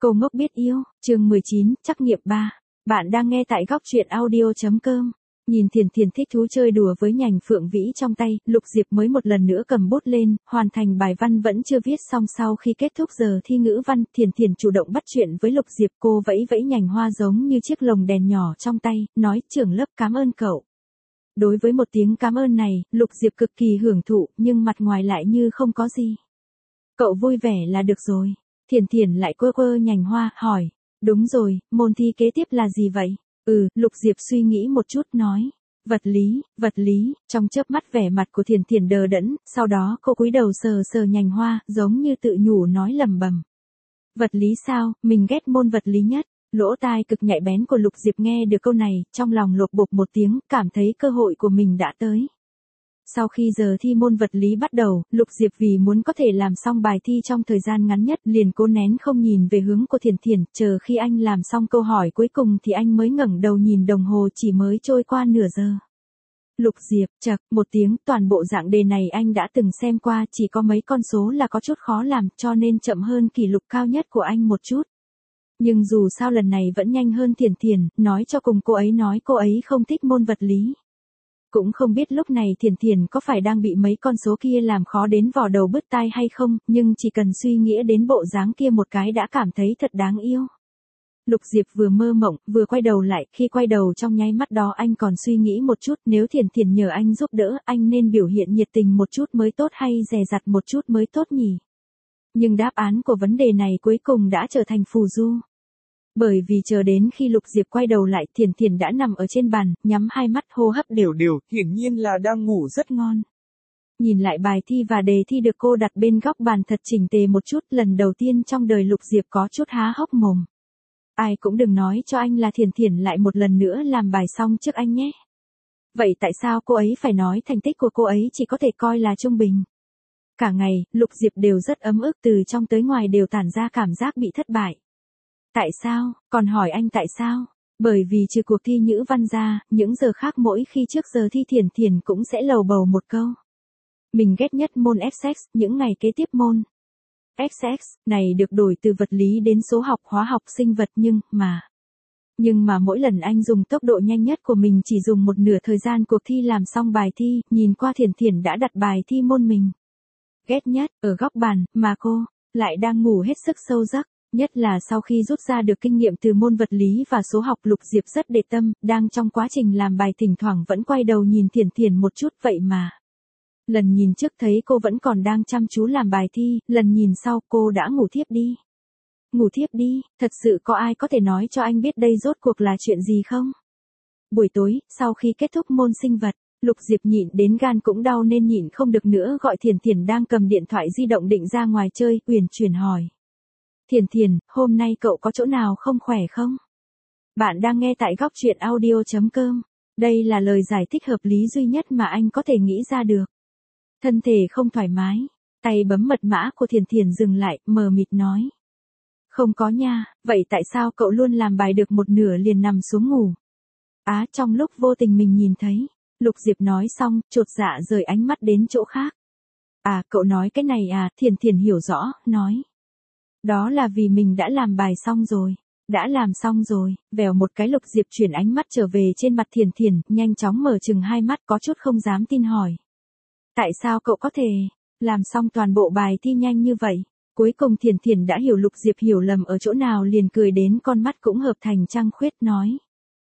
Cô ngốc biết yêu, chương 19, trắc nghiệm 3. Bạn đang nghe tại góc truyện audio.com. Nhìn Thiền Thiền thích thú chơi đùa với nhành phượng vĩ trong tay, Lục Diệp mới một lần nữa cầm bút lên, hoàn thành bài văn vẫn chưa viết xong. Sau khi kết thúc giờ thi ngữ văn, Thiền Thiền chủ động bắt chuyện với Lục Diệp. Cô vẫy vẫy nhành hoa giống như chiếc lồng đèn nhỏ trong tay, nói trưởng lớp cảm ơn cậu. Đối với một tiếng cảm ơn này, Lục Diệp cực kỳ hưởng thụ, nhưng mặt ngoài lại như không có gì. Cậu vui vẻ là được rồi. Thiền Thiền lại quơ quơ nhành hoa, hỏi. Đúng rồi, môn thi kế tiếp là gì vậy? Lục Diệp suy nghĩ một chút nói. Vật lý, trong chớp mắt vẻ mặt của Thiền Thiền đờ đẫn, sau đó cô cúi đầu sờ sờ nhành hoa, giống như tự nhủ nói lẩm bẩm. Vật lý sao, mình ghét môn vật lý nhất. Lỗ tai cực nhạy bén của Lục Diệp nghe được câu này, trong lòng lột bột một tiếng, cảm thấy cơ hội của mình đã tới. Sau khi giờ thi môn vật lý bắt đầu, Lục Diệp vì muốn có thể làm xong bài thi trong thời gian ngắn nhất liền cố nén không nhìn về hướng của Thiền Thiền, chờ khi anh làm xong câu hỏi cuối cùng thì anh mới ngẩng đầu nhìn đồng hồ chỉ mới trôi qua nửa giờ. Lục Diệp, chậc, một tiếng, toàn bộ dạng đề này anh đã từng xem qua, chỉ có mấy con số là có chút khó làm, cho nên chậm hơn kỷ lục cao nhất của anh một chút. Nhưng dù sao lần này vẫn nhanh hơn Thiền Thiền, nói cho cùng cô ấy nói cô ấy không thích môn vật lý. Cũng không biết lúc này Thiền Thiền có phải đang bị mấy con số kia làm khó đến vò đầu bứt tai hay không, nhưng chỉ cần suy nghĩ đến bộ dáng kia một cái đã cảm thấy thật đáng yêu. Lục Diệp vừa mơ mộng, vừa quay đầu lại, khi quay đầu trong nháy mắt đó anh còn suy nghĩ một chút, nếu Thiền Thiền nhờ anh giúp đỡ, anh nên biểu hiện nhiệt tình một chút mới tốt hay dè dặt một chút mới tốt nhỉ? Nhưng đáp án của vấn đề này cuối cùng đã trở thành phù du. Bởi vì chờ đến khi Lục Diệp quay đầu lại, Thiền Thiền đã nằm ở trên bàn, nhắm hai mắt hô hấp đều đều, hiển nhiên là đang ngủ rất ngon. Nhìn lại bài thi và đề thi được cô đặt bên góc bàn thật chỉnh tề một chút, lần đầu tiên trong đời Lục Diệp có chút há hốc mồm. Ai cũng đừng nói cho anh là Thiền Thiền lại một lần nữa làm bài xong trước anh nhé. Vậy tại sao cô ấy phải nói thành tích của cô ấy chỉ có thể coi là trung bình? Cả ngày, Lục Diệp đều rất ấm ức, từ trong tới ngoài đều tản ra cảm giác bị thất bại. Tại sao, còn hỏi anh tại sao? Bởi vì trừ cuộc thi ngữ văn ra, những giờ khác mỗi khi trước giờ thi Thiền Thiền cũng sẽ lầu bầu một câu. Mình ghét nhất môn FX, những ngày kế tiếp môn FX này được đổi từ vật lý đến số học, hóa học, sinh vật nhưng mà mỗi lần anh dùng tốc độ nhanh nhất của mình chỉ dùng một nửa thời gian cuộc thi làm xong bài thi, nhìn qua Thiền Thiền đã đặt bài thi môn mình ghét nhất, ở góc bàn, mà cô lại đang ngủ hết sức sâu giấc. Nhất là sau khi rút ra được kinh nghiệm từ môn vật lý và số học, Lục Diệp rất để tâm, đang trong quá trình làm bài thỉnh thoảng vẫn quay đầu nhìn Thiền Thiền một chút, vậy mà. Lần nhìn trước thấy cô vẫn còn đang chăm chú làm bài thi, lần nhìn sau cô đã ngủ thiếp đi. Ngủ thiếp đi, thật sự có ai có thể nói cho anh biết đây rốt cuộc là chuyện gì không? Buổi tối, sau khi kết thúc môn sinh vật, Lục Diệp nhịn đến gan cũng đau nên nhịn không được nữa gọi Thiền Thiền đang cầm điện thoại di động định ra ngoài chơi, uyển chuyển hỏi. Thiền Thiền, hôm nay cậu có chỗ nào không khỏe không? Bạn đang nghe tại góc truyện audio.com. Đây là lời giải thích hợp lý duy nhất mà anh có thể nghĩ ra được. Thân thể không thoải mái. Tay bấm mật mã của Thiền Thiền dừng lại, mờ mịt nói. Không có nha, vậy tại sao cậu luôn làm bài được một nửa liền nằm xuống ngủ? Trong lúc vô tình mình nhìn thấy. Lục Diệp nói xong, chột dạ rời ánh mắt đến chỗ khác. Cậu nói cái này Thiền Thiền hiểu rõ, nói. Đó là vì mình đã làm bài xong rồi. Đã làm xong rồi, vèo một cái Lục Diệp chuyển ánh mắt trở về trên mặt Thiền Thiền, nhanh chóng mở chừng hai mắt có chút không dám tin hỏi. Tại sao cậu có thể làm xong toàn bộ bài thi nhanh như vậy? Cuối cùng Thiền Thiền đã hiểu Lục Diệp hiểu lầm ở chỗ nào liền cười đến con mắt cũng hợp thành trăng khuyết nói.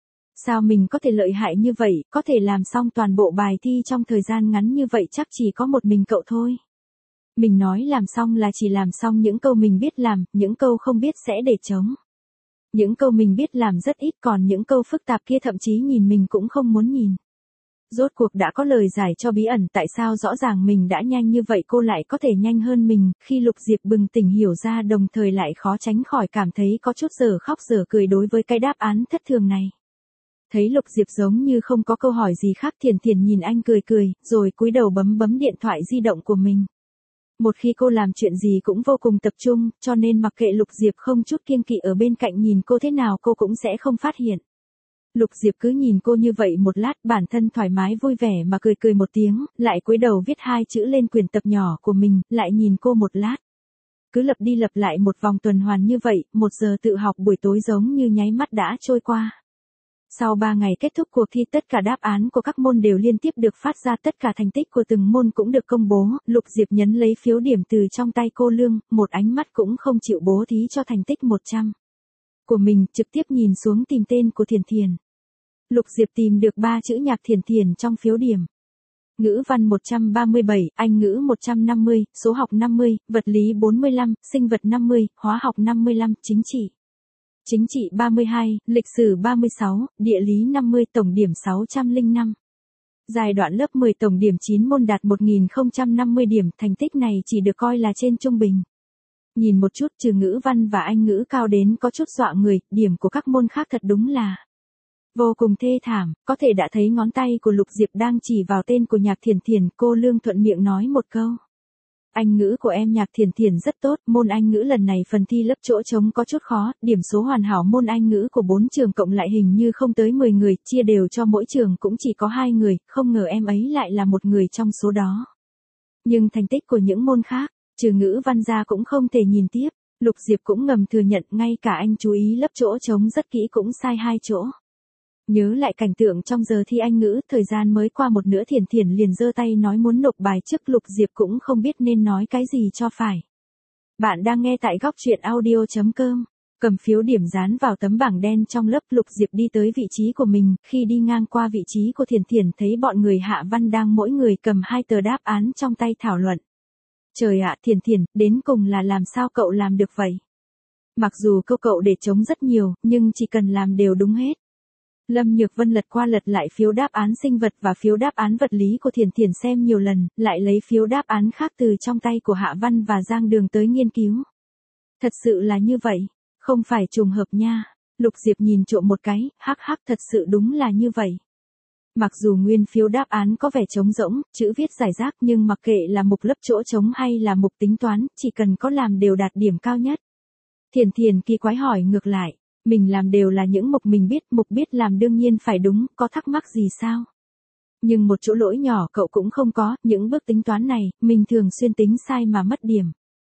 Sao mình có thể lợi hại như vậy, có thể làm xong toàn bộ bài thi trong thời gian ngắn như vậy chắc chỉ có một mình cậu thôi. Mình nói làm xong là chỉ làm xong những câu mình biết làm, những câu không biết sẽ để trống. Những câu mình biết làm rất ít, còn những câu phức tạp kia thậm chí nhìn mình cũng không muốn nhìn. Rốt cuộc đã có lời giải cho bí ẩn tại sao rõ ràng mình đã nhanh như vậy cô lại có thể nhanh hơn mình, khi Lục Diệp bừng tỉnh hiểu ra đồng thời lại khó tránh khỏi cảm thấy có chút dở khóc dở cười đối với cái đáp án thất thường này. Thấy Lục Diệp giống như không có câu hỏi gì khác, Thiền Thiền nhìn anh cười cười, rồi cúi đầu bấm điện thoại di động của mình. Một khi cô làm chuyện gì cũng vô cùng tập trung, cho nên mặc kệ Lục Diệp không chút kiêng kỵ ở bên cạnh nhìn cô thế nào cô cũng sẽ không phát hiện. Lục Diệp cứ nhìn cô như vậy một lát, bản thân thoải mái vui vẻ mà cười cười một tiếng, lại cúi đầu viết hai chữ lên quyển tập nhỏ của mình, lại nhìn cô một lát. Cứ lặp đi lặp lại một vòng tuần hoàn như vậy, 1 giờ tự học buổi tối giống như nháy mắt đã trôi qua. Sau 3 ngày kết thúc cuộc thi, tất cả đáp án của các môn đều liên tiếp được phát ra, tất cả thành tích của từng môn cũng được công bố. Lục Diệp nhấn lấy phiếu điểm từ trong tay cô Lương, một ánh mắt cũng không chịu bố thí cho thành tích 100 của mình, trực tiếp nhìn xuống tìm tên của Thiền Thiền. Lục Diệp tìm được 3 chữ Nhạc Thiền Thiền trong phiếu điểm. Ngữ văn 137, Anh ngữ 150, số học 50, vật lý 45, sinh vật 50, hóa học 55, chính trị 32, lịch sử 36, địa lý 50, tổng điểm 605. Giai đoạn lớp 10 tổng điểm 9 môn đạt 1050 điểm, thành tích này chỉ được coi là trên trung bình. Nhìn một chút, trừ ngữ văn và Anh ngữ cao đến có chút dọa người, điểm của các môn khác thật đúng là vô cùng thê thảm. Có thể đã thấy ngón tay của Lục Diệp đang chỉ vào tên của Nhạc Thiền Thiền, cô Lương thuận miệng nói một câu. Anh ngữ của em Nhạc Thiền Thiền rất tốt, môn Anh ngữ lần này phần thi lớp chỗ trống có chút khó, điểm số hoàn hảo môn Anh ngữ của 4 trường cộng lại hình như không tới 10 người, chia đều cho mỗi trường cũng chỉ có 2 người, không ngờ em ấy lại là một người trong số đó. Nhưng thành tích của những môn khác, trừ ngữ văn ra cũng không thể nhìn tiếp. Lục Diệp cũng ngầm thừa nhận, ngay cả anh chú ý lớp chỗ trống rất kỹ cũng sai 2 chỗ. Nhớ lại cảnh tượng trong giờ thi Anh ngữ, thời gian mới qua một nửa, Thiền Thiền liền giơ tay nói muốn nộp bài trước. Lục Diệp cũng không biết nên nói cái gì cho phải. Bạn đang nghe tại góc truyện audio.com. Cầm phiếu điểm dán vào tấm bảng đen trong lớp, Lục Diệp đi tới vị trí của mình, khi đi ngang qua vị trí của Thiền Thiền thấy bọn người Hạ Văn đang mỗi người cầm 2 tờ đáp án trong tay thảo luận. Trời ạ, Thiền Thiền, đến cùng là làm sao cậu làm được vậy? Mặc dù câu cậu để trống rất nhiều, nhưng chỉ cần làm đều đúng hết. Lâm Nhược Vân lật qua lật lại phiếu đáp án sinh vật và phiếu đáp án vật lý của Thiền Thiền xem nhiều lần, lại lấy phiếu đáp án khác từ trong tay của Hạ Văn và Giang Đường tới nghiên cứu. Thật sự là như vậy, không phải trùng hợp nha. Lục Diệp nhìn trộm một cái, hắc hắc, thật sự đúng là như vậy. Mặc dù nguyên phiếu đáp án có vẻ trống rỗng, chữ viết rải rác, nhưng mặc kệ là mục lấp chỗ trống hay là mục tính toán, chỉ cần có làm đều đạt điểm cao nhất. Thiền Thiền kỳ quái hỏi ngược lại, mình làm đều là những mục mình biết, mục biết làm đương nhiên phải đúng, có thắc mắc gì sao? Nhưng một chỗ lỗi nhỏ cậu cũng không có, những bước tính toán này, mình thường xuyên tính sai mà mất điểm.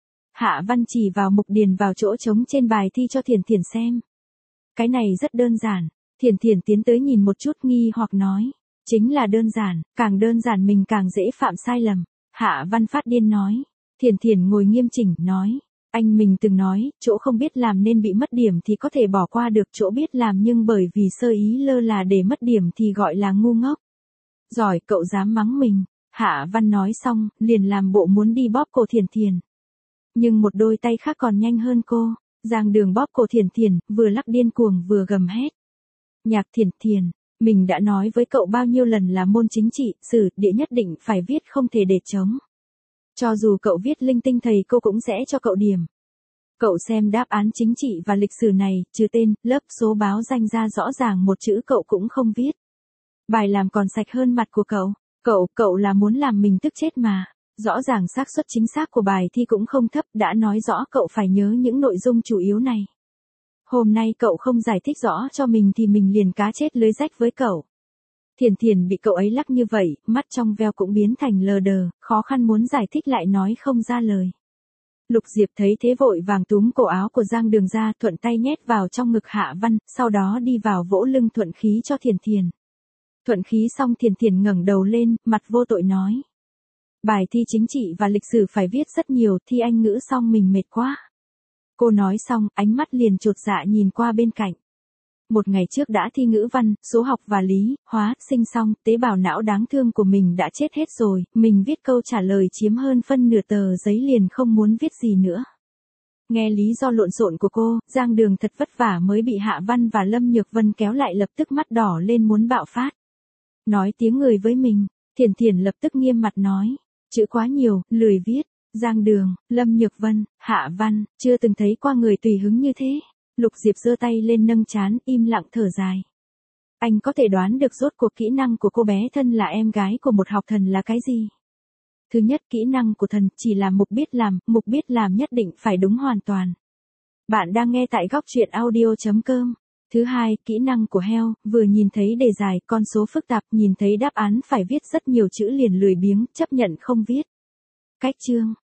Hạ Văn chỉ vào mục điền vào chỗ trống trên bài thi cho Thiền Thiền xem. Cái này rất đơn giản. Thiền Thiền tiến tới nhìn một chút nghi hoặc nói. Chính là đơn giản, càng đơn giản mình càng dễ phạm sai lầm. Hạ Văn phát điên nói. Thiền Thiền ngồi nghiêm chỉnh, nói. Anh mình từng nói, chỗ không biết làm nên bị mất điểm thì có thể bỏ qua được, chỗ biết làm nhưng bởi vì sơ ý lơ là để mất điểm thì gọi là ngu ngốc. Giỏi, cậu dám mắng mình. Hạ Văn nói xong, liền làm bộ muốn đi bóp cổ Thiền Thiền. Nhưng một đôi tay khác còn nhanh hơn cô. Giang Đường bóp cổ Thiền Thiền, vừa lắc điên cuồng vừa gầm hét. Nhạc Thiền Thiền, mình đã nói với cậu bao nhiêu lần là môn chính trị, sử, địa nhất định phải viết, không thể để trống. Cho dù cậu viết linh tinh thầy cô cũng sẽ cho cậu điểm. Cậu xem đáp án chính trị và lịch sử này, trừ tên, lớp, số báo danh ra rõ ràng một chữ cậu cũng không viết. Bài làm còn sạch hơn mặt của cậu. Cậu là muốn làm mình tức chết mà. Rõ ràng xác suất chính xác của bài thi cũng không thấp, đã nói rõ cậu phải nhớ những nội dung chủ yếu này. Hôm nay cậu không giải thích rõ cho mình thì mình liền cá chết lưới rách với cậu. Thiền Thiền bị cậu ấy lắc như vậy, mắt trong veo cũng biến thành lờ đờ, khó khăn muốn giải thích lại nói không ra lời. Lục Diệp thấy thế vội vàng túm cổ áo của Giang Đường ra, thuận tay nhét vào trong ngực Hạ Văn, sau đó đi vào vỗ lưng thuận khí cho Thiền Thiền. Thuận khí xong Thiền Thiền ngẩng đầu lên, mặt vô tội nói. Bài thi chính trị và lịch sử phải viết rất nhiều, thi Anh ngữ xong mình mệt quá. Cô nói xong, ánh mắt liền chột dạ nhìn qua bên cạnh. Một ngày trước đã thi ngữ văn, số học và lý, hóa, sinh xong, tế bào não đáng thương của mình đã chết hết rồi, mình viết câu trả lời chiếm hơn phân nửa tờ giấy liền không muốn viết gì nữa. Nghe lý do lộn xộn của cô, Giang Đường thật vất vả mới bị Hạ Văn và Lâm Nhược Vân kéo lại, lập tức mắt đỏ lên muốn bạo phát. Nói tiếng người với mình, Thiền Thiền lập tức nghiêm mặt nói. Chữ quá nhiều, lười viết. Giang Đường, Lâm Nhược Vân, Hạ Văn, chưa từng thấy qua người tùy hứng như thế. Lục Diệp giơ tay lên nâng trán, im lặng thở dài. Anh có thể đoán được rốt cuộc kỹ năng của cô bé thân là em gái của một học thần là cái gì? Thứ nhất, kỹ năng của thần chỉ là mục biết làm nhất định phải đúng hoàn toàn. Bạn đang nghe tại góc truyện audio.com. Thứ hai, kỹ năng của heo, vừa nhìn thấy đề giải, con số phức tạp, nhìn thấy đáp án phải viết rất nhiều chữ liền lười biếng, chấp nhận không viết. Cách chương,